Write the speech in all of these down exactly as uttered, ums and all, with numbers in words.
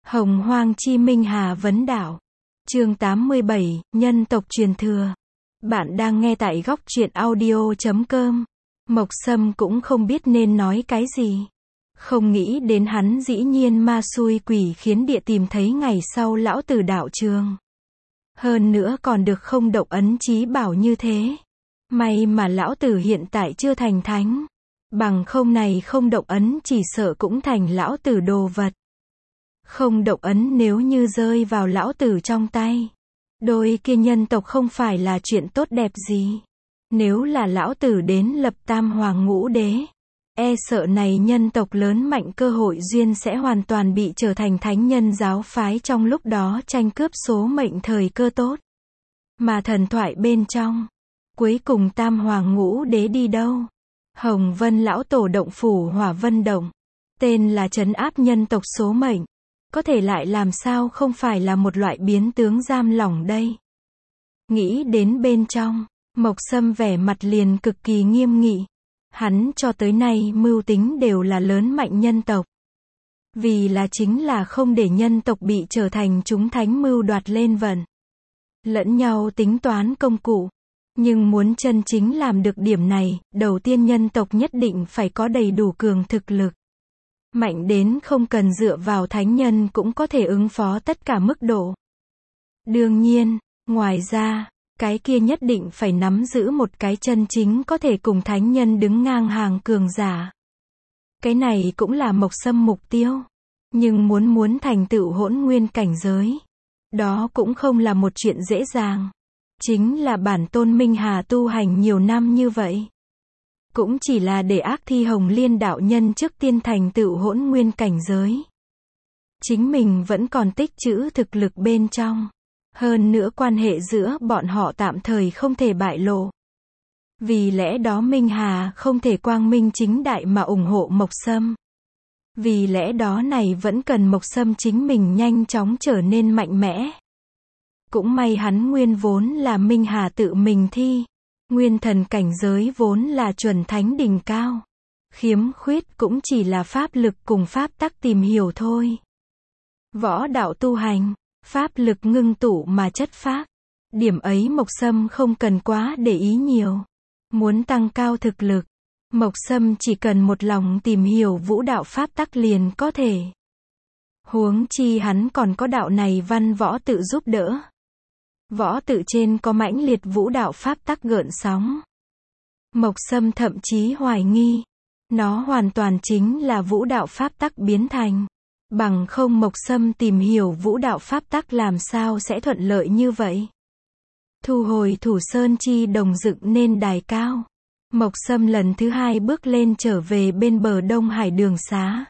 Hồng Hoang Chi Minh Hà vấn đạo. Chương tám mươi bảy, nhân tộc truyền thừa. Bạn đang nghe tại góc truyện audio chấm com. Mộc Sâm cũng không biết nên nói cái gì. Không nghĩ đến hắn dĩ nhiên ma xui quỷ khiến địa tìm thấy ngày sau lão tử đạo trường. Hơn nữa còn được không động ấn chí bảo như thế. May mà lão tử hiện tại chưa thành thánh. Bằng không này không động ấn chỉ sợ cũng thành lão tử đồ vật. Không động ấn nếu như rơi vào lão tử trong tay. Đôi kia nhân tộc không phải là chuyện tốt đẹp gì. Nếu là lão tử đến lập tam hoàng ngũ đế. E sợ này nhân tộc lớn mạnh cơ hội duyên sẽ hoàn toàn bị trở thành thánh nhân giáo phái trong lúc đó tranh cướp số mệnh thời cơ tốt. Mà thần thoại bên trong. Cuối cùng tam hoàng ngũ đế đi đâu? Hồng Vân lão tổ động phủ Hỏa Vân Động. Tên là trấn áp nhân tộc số mệnh. Có thể lại làm sao không phải là một loại biến tướng giam lỏng đây. Nghĩ đến bên trong, Mộc Sâm vẻ mặt liền cực kỳ nghiêm nghị. Hắn cho tới nay mưu tính đều là lớn mạnh nhân tộc. Vì là chính là không để nhân tộc bị trở thành chúng thánh mưu đoạt lên vận. Lẫn nhau tính toán công cụ. Nhưng muốn chân chính làm được điểm này, đầu tiên nhân tộc nhất định phải có đầy đủ cường thực lực. Mạnh đến không cần dựa vào thánh nhân cũng có thể ứng phó tất cả mức độ. Đương nhiên, ngoài ra, cái kia nhất định phải nắm giữ một cái chân chính có thể cùng thánh nhân đứng ngang hàng cường giả. Cái này cũng là Mộc Sâm mục tiêu. Nhưng muốn muốn thành tựu hỗn nguyên cảnh giới. Đó cũng không là một chuyện dễ dàng. Chính là bản tôn Minh Hà tu hành nhiều năm như vậy. Cũng chỉ là để ác thi Hồng Liên đạo nhân trước tiên thành tựu hỗn nguyên cảnh giới. Chính mình vẫn còn tích trữ thực lực bên trong. Hơn nữa quan hệ giữa bọn họ tạm thời không thể bại lộ. Vì lẽ đó Minh Hà không thể quang minh chính đại mà ủng hộ Mộc Sâm. Vì lẽ đó này vẫn cần Mộc Sâm chính mình nhanh chóng trở nên mạnh mẽ. Cũng may hắn nguyên vốn là Minh Hà tự mình thi. Nguyên thần cảnh giới vốn là chuẩn thánh đỉnh cao. Khiếm khuyết cũng chỉ là pháp lực cùng pháp tắc tìm hiểu thôi. Võ đạo tu hành, pháp lực ngưng tụ mà chất phác. Điểm ấy Mộc Sâm không cần quá để ý nhiều. Muốn tăng cao thực lực, Mộc Sâm chỉ cần một lòng tìm hiểu vũ đạo pháp tắc liền có thể. Huống chi hắn còn có đạo này văn võ tự giúp đỡ. Võ tự trên có mãnh liệt vũ đạo pháp tắc gợn sóng. Mộc Sâm thậm chí hoài nghi. Nó hoàn toàn chính là vũ đạo pháp tắc biến thành. Bằng không Mộc Sâm tìm hiểu vũ đạo pháp tắc làm sao sẽ thuận lợi như vậy. Thu hồi Thủ Sơn Chi đồng dựng nên đài cao. Mộc Sâm lần thứ hai bước lên trở về bên bờ Đông Hải đường xá.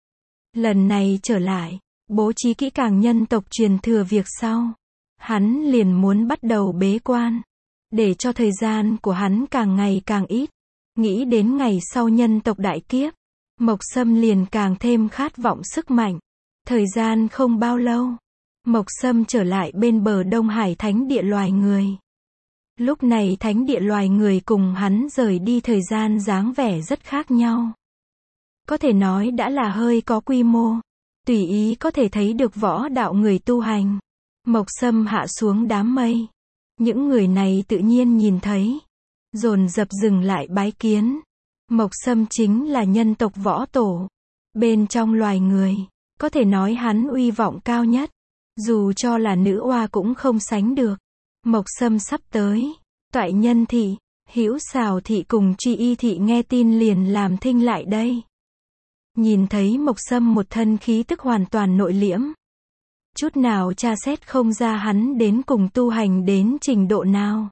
Lần này trở lại, bố trí kỹ càng nhân tộc truyền thừa việc sau. Hắn liền muốn bắt đầu bế quan. Để cho thời gian của hắn càng ngày càng ít. Nghĩ đến ngày sau nhân tộc đại kiếp. Mộc Sâm liền càng thêm khát vọng sức mạnh. Thời gian không bao lâu. Mộc Sâm trở lại bên bờ Đông Hải thánh địa loài người. Lúc này thánh địa loài người cùng hắn rời đi thời gian dáng vẻ rất khác nhau. Có thể nói đã là hơi có quy mô. Tùy ý có thể thấy được võ đạo người tu hành. Mộc Sâm hạ xuống đám mây. Những người này tự nhiên nhìn thấy. Dồn dập dừng lại bái kiến. Mộc Sâm chính là nhân tộc võ tổ. Bên trong loài người. Có thể nói hắn uy vọng cao nhất. Dù cho là nữ oa cũng không sánh được. Mộc Sâm sắp tới. Toại Nhân thị, Hữu Xào thị cùng Truy Y thị nghe tin liền làm thinh lại đây. Nhìn thấy Mộc Sâm một thân khí tức hoàn toàn nội liễm. Chút nào tra xét không ra hắn đến cùng tu hành đến trình độ nào.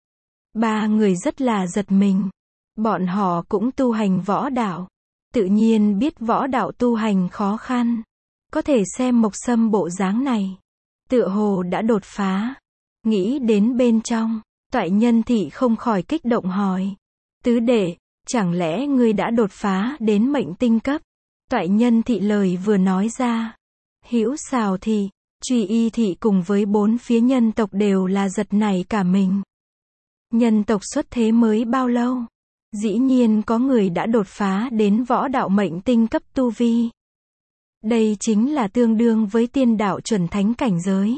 Ba người rất là giật mình. Bọn họ cũng tu hành võ đạo. Tự nhiên biết võ đạo tu hành khó khăn. Có thể xem Mộc Sâm bộ dáng này. Tựa hồ đã đột phá. Nghĩ đến bên trong, Toại Nhân thị không khỏi kích động hỏi. Tứ đệ, chẳng lẽ ngươi đã đột phá đến mệnh tinh cấp? Toại Nhân thị lời vừa nói ra. Hữu Xào thị, Truy Y thị cùng với bốn phía nhân tộc đều là giật nảy cả mình. Nhân tộc xuất thế mới bao lâu? Dĩ nhiên có người đã đột phá đến võ đạo mệnh tinh cấp tu vi. Đây chính là tương đương với tiên đạo chuẩn thánh cảnh giới.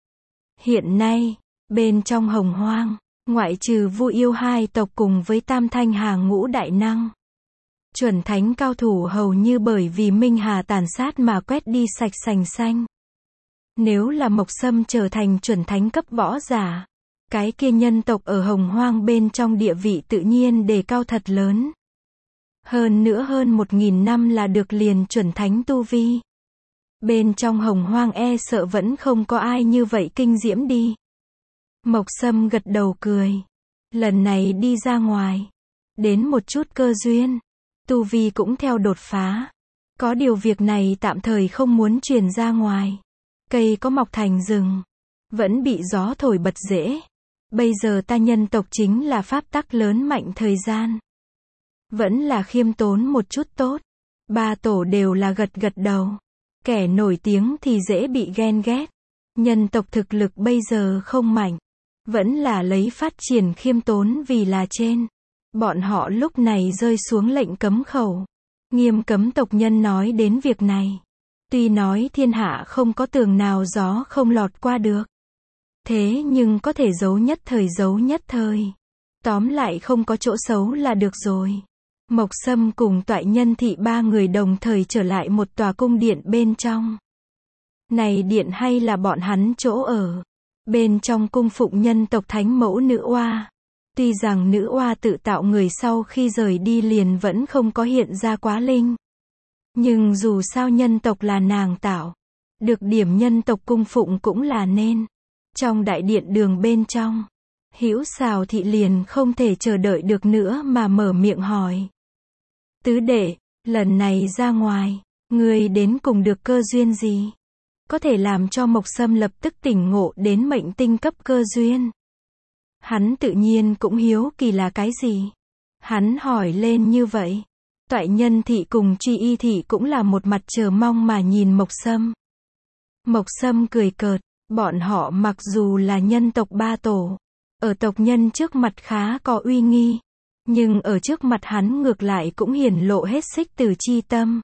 Hiện nay, bên trong Hồng Hoang, ngoại trừ Vu Yêu hai tộc cùng với Tam Thanh hàng ngũ đại năng, chuẩn thánh cao thủ hầu như bởi vì Minh Hà tàn sát mà quét đi sạch sành xanh. Nếu là Mộc Sâm trở thành chuẩn thánh cấp võ giả, cái kia nhân tộc ở Hồng Hoang bên trong địa vị tự nhiên đề cao thật lớn. Hơn nữa hơn một nghìn năm là được liền chuẩn thánh tu vi. Bên trong Hồng Hoang e sợ vẫn không có ai như vậy kinh diễm đi. Mộc Sâm gật đầu cười. Lần này đi ra ngoài, đến một chút cơ duyên, tu vi cũng theo đột phá. Có điều việc này tạm thời không muốn truyền ra ngoài. Cây có mọc thành rừng, vẫn bị gió thổi bật rễ. Bây giờ ta nhân tộc chính là pháp tắc lớn mạnh thời gian. Vẫn là khiêm tốn một chút tốt. Ba tổ đều là gật gật đầu. Kẻ nổi tiếng thì dễ bị ghen ghét. Nhân tộc thực lực bây giờ không mạnh. Vẫn là lấy phát triển khiêm tốn vì là trên. Bọn họ lúc này rơi xuống lệnh cấm khẩu. Nghiêm cấm tộc nhân nói đến việc này. Tuy nói thiên hạ không có tường nào gió không lọt qua được. Thế nhưng có thể giấu nhất thời giấu nhất thời. Tóm lại không có chỗ xấu là được rồi. Mộc Sâm cùng Toại Nhân Thị ba người đồng thời trở lại một tòa cung điện bên trong. Này điện hay là bọn hắn chỗ ở. Bên trong cung phụng nhân tộc thánh mẫu nữ oa. Tuy rằng nữ oa tự tạo người sau khi rời đi liền vẫn không có hiện ra quá linh. Nhưng dù sao nhân tộc là nàng tạo. Được điểm nhân tộc cung phụng cũng là nên. Trong đại điện đường bên trong, Hữu Xào Thị liền không thể chờ đợi được nữa mà mở miệng hỏi. Tứ đệ, lần này ra ngoài, ngươi đến cùng được cơ duyên gì? Có thể làm cho Mộc Sâm lập tức tỉnh ngộ đến mệnh tinh cấp cơ duyên. Hắn tự nhiên cũng hiếu kỳ là cái gì? Hắn hỏi lên như vậy. Toại Nhân Thị cùng Truy Y Thị cũng là một mặt chờ mong mà nhìn Mộc Sâm. Mộc Sâm cười cợt, bọn họ mặc dù là nhân tộc ba tổ, ở tộc nhân trước mặt khá có uy nghi, nhưng ở trước mặt hắn ngược lại cũng hiển lộ hết xích từ chi tâm.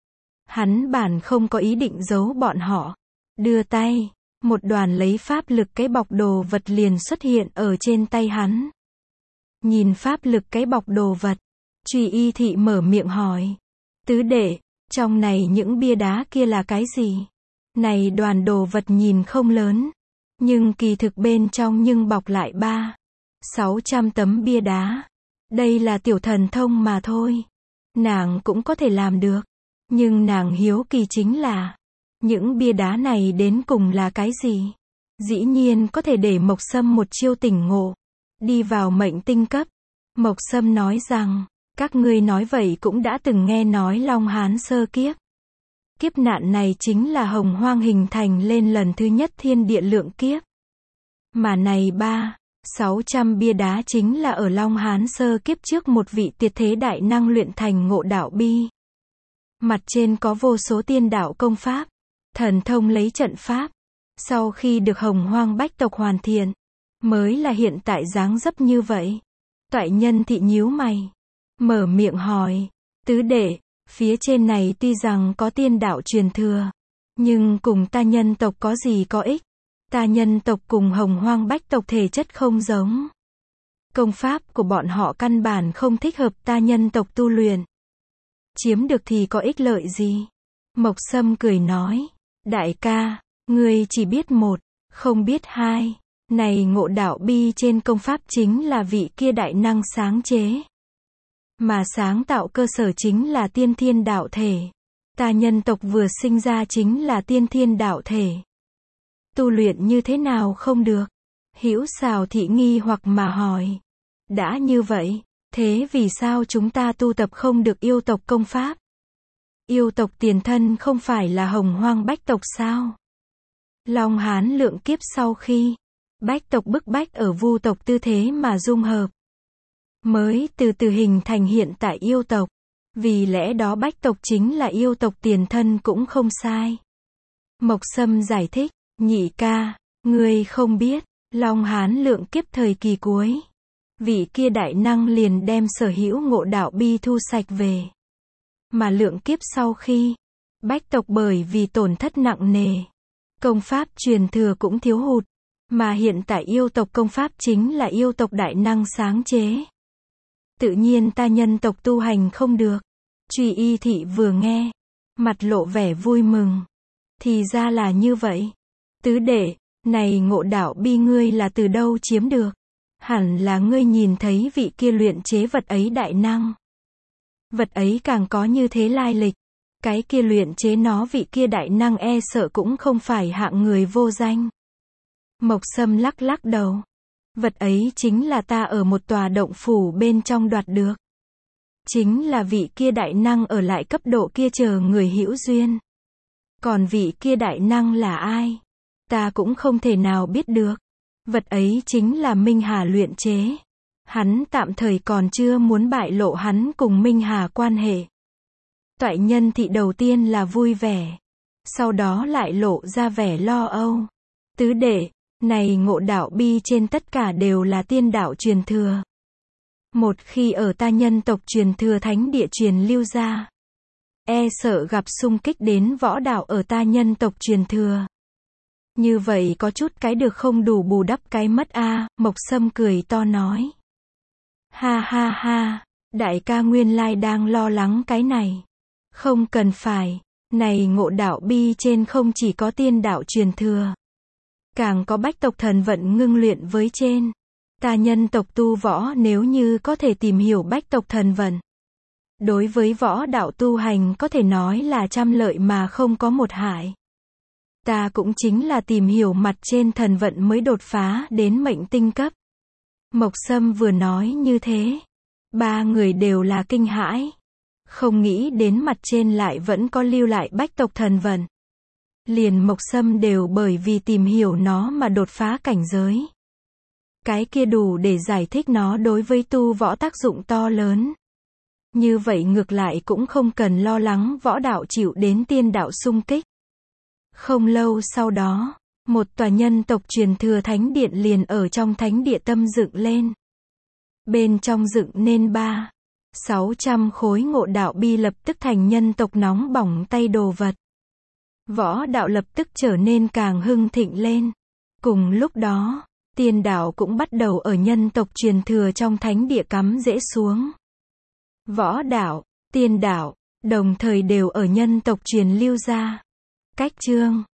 Hắn bản không có ý định giấu bọn họ. Đưa tay, một đoàn lấy pháp lực cái bọc đồ vật liền xuất hiện ở trên tay hắn. Nhìn pháp lực cái bọc đồ vật, Truy Y Thị mở miệng hỏi. Tứ đệ, trong này những bia đá kia là cái gì? Này đoàn đồ vật nhìn không lớn, nhưng kỳ thực bên trong nhưng bọc lại ba, sáu trăm tấm bia đá. Đây là tiểu thần thông mà thôi. Nàng cũng có thể làm được. Nhưng nàng hiếu kỳ chính là, những bia đá này đến cùng là cái gì? Dĩ nhiên có thể để Mộc Sâm một chiêu tỉnh ngộ. Đi vào mệnh tinh cấp. Mộc Sâm nói rằng, các ngươi nói vậy cũng đã từng nghe nói Long Hán sơ kiếp. Kiếp nạn này chính là Hồng Hoang hình thành lên lần thứ nhất thiên địa lượng kiếp. Mà này ba, sáu trăm bia đá chính là ở Long Hán sơ kiếp trước một vị tuyệt thế đại năng luyện thành ngộ đạo bi. Mặt trên có vô số tiên đạo công pháp, thần thông lấy trận pháp. Sau khi được Hồng Hoang bách tộc hoàn thiện, mới là hiện tại dáng dấp như vậy. Toại Nhân Thị nhíu mày, mở miệng hỏi, tứ đệ, phía trên này tuy rằng có tiên đạo truyền thừa, nhưng cùng ta nhân tộc có gì có ích? Ta nhân tộc cùng Hồng Hoang bách tộc thể chất không giống. Công pháp của bọn họ căn bản không thích hợp ta nhân tộc tu luyện. Chiếm được thì có ích lợi gì? Mộc Sâm cười nói, đại ca, ngươi chỉ biết một, không biết hai. Này ngộ đạo bi trên công pháp chính là vị kia đại năng sáng chế. Mà sáng tạo cơ sở chính là tiên thiên đạo thể. Ta nhân tộc vừa sinh ra chính là tiên thiên đạo thể. Tu luyện như thế nào không được? Hữu Xào Thị nghi hoặc mà hỏi. Đã như vậy, thế vì sao chúng ta tu tập không được yêu tộc công pháp? Yêu tộc tiền thân không phải là Hồng Hoang bách tộc sao? Long Hán lượng kiếp sau khi, bách tộc bức bách ở Vu tộc tư thế mà dung hợp. Mới từ từ hình thành hiện tại yêu tộc. Vì lẽ đó bách tộc chính là yêu tộc tiền thân cũng không sai. Mộc Sâm giải thích, nhị ca, ngươi không biết, Long Hán lượng kiếp thời kỳ cuối. Vị kia đại năng liền đem sở hữu ngộ đạo bi thu sạch về. Mà lượng kiếp sau khi, Bách tộc bởi vì tổn thất nặng nề, công pháp truyền thừa cũng thiếu hụt, mà hiện tại yêu tộc công pháp chính là yêu tộc đại năng sáng chế. Tự nhiên ta nhân tộc tu hành không được. Truy Y Thị vừa nghe, mặt lộ vẻ vui mừng. Thì ra là như vậy. Tứ đệ, này Ngộ Đạo Bi ngươi là từ đâu chiếm được? Hẳn là ngươi nhìn thấy vị kia luyện chế vật ấy đại năng. Vật ấy càng có như thế lai lịch. Cái kia luyện chế nó vị kia đại năng e sợ cũng không phải hạng người vô danh. Mộc Sâm lắc lắc đầu. Vật ấy chính là ta ở một tòa động phủ bên trong đoạt được. Chính là vị kia đại năng ở lại cấp độ kia chờ người hữu duyên. Còn vị kia đại năng là ai? Ta cũng không thể nào biết được. Vật ấy chính là Minh Hà luyện chế. Hắn tạm thời còn chưa muốn bại lộ hắn cùng Minh Hà quan hệ. Toại Nhân Thị đầu tiên là vui vẻ, sau đó lại lộ ra vẻ lo âu. Tứ đệ, này Ngộ Đạo Bi trên tất cả đều là tiên đạo truyền thừa. Một khi ở ta nhân tộc truyền thừa thánh địa truyền lưu ra, e sợ gặp xung kích đến võ đạo ở ta nhân tộc truyền thừa. Như vậy có chút cái được không đủ bù đắp cái mất a. À, Mộc Sâm cười to nói. Ha ha ha, đại ca nguyên lai đang lo lắng cái này. Không cần phải, này Ngộ Đạo Bi trên không chỉ có tiên đạo truyền thừa, càng có bách tộc thần vận ngưng luyện với trên. Ta nhân tộc tu võ nếu như có thể tìm hiểu bách tộc thần vận, đối với võ đạo tu hành có thể nói là trăm lợi mà không có một hại. Ta cũng chính là tìm hiểu mặt trên thần vận mới đột phá đến mệnh tinh cấp. Mộc Sâm vừa nói như thế, ba người đều là kinh hãi. Không nghĩ đến mặt trên lại vẫn có lưu lại bách tộc thần vận. Liền Mộc Sâm đều bởi vì tìm hiểu nó mà đột phá cảnh giới. Cái kia đủ để giải thích nó đối với tu võ tác dụng to lớn. Như vậy ngược lại cũng không cần lo lắng võ đạo chịu đến tiên đạo xung kích. Không lâu sau đó, một tòa nhân tộc truyền thừa thánh điện liền ở trong thánh địa tâm dựng lên. Bên trong dựng nên ba, sáu trăm khối Ngộ Đạo Bi lập tức thành nhân tộc nóng bỏng tay đồ vật. Võ đạo lập tức trở nên càng hưng thịnh lên. Cùng lúc đó, tiên đạo cũng bắt đầu ở nhân tộc truyền thừa trong thánh địa cắm rễ xuống. Võ đạo, tiên đạo, đồng thời đều ở nhân tộc truyền lưu ra. Cách chương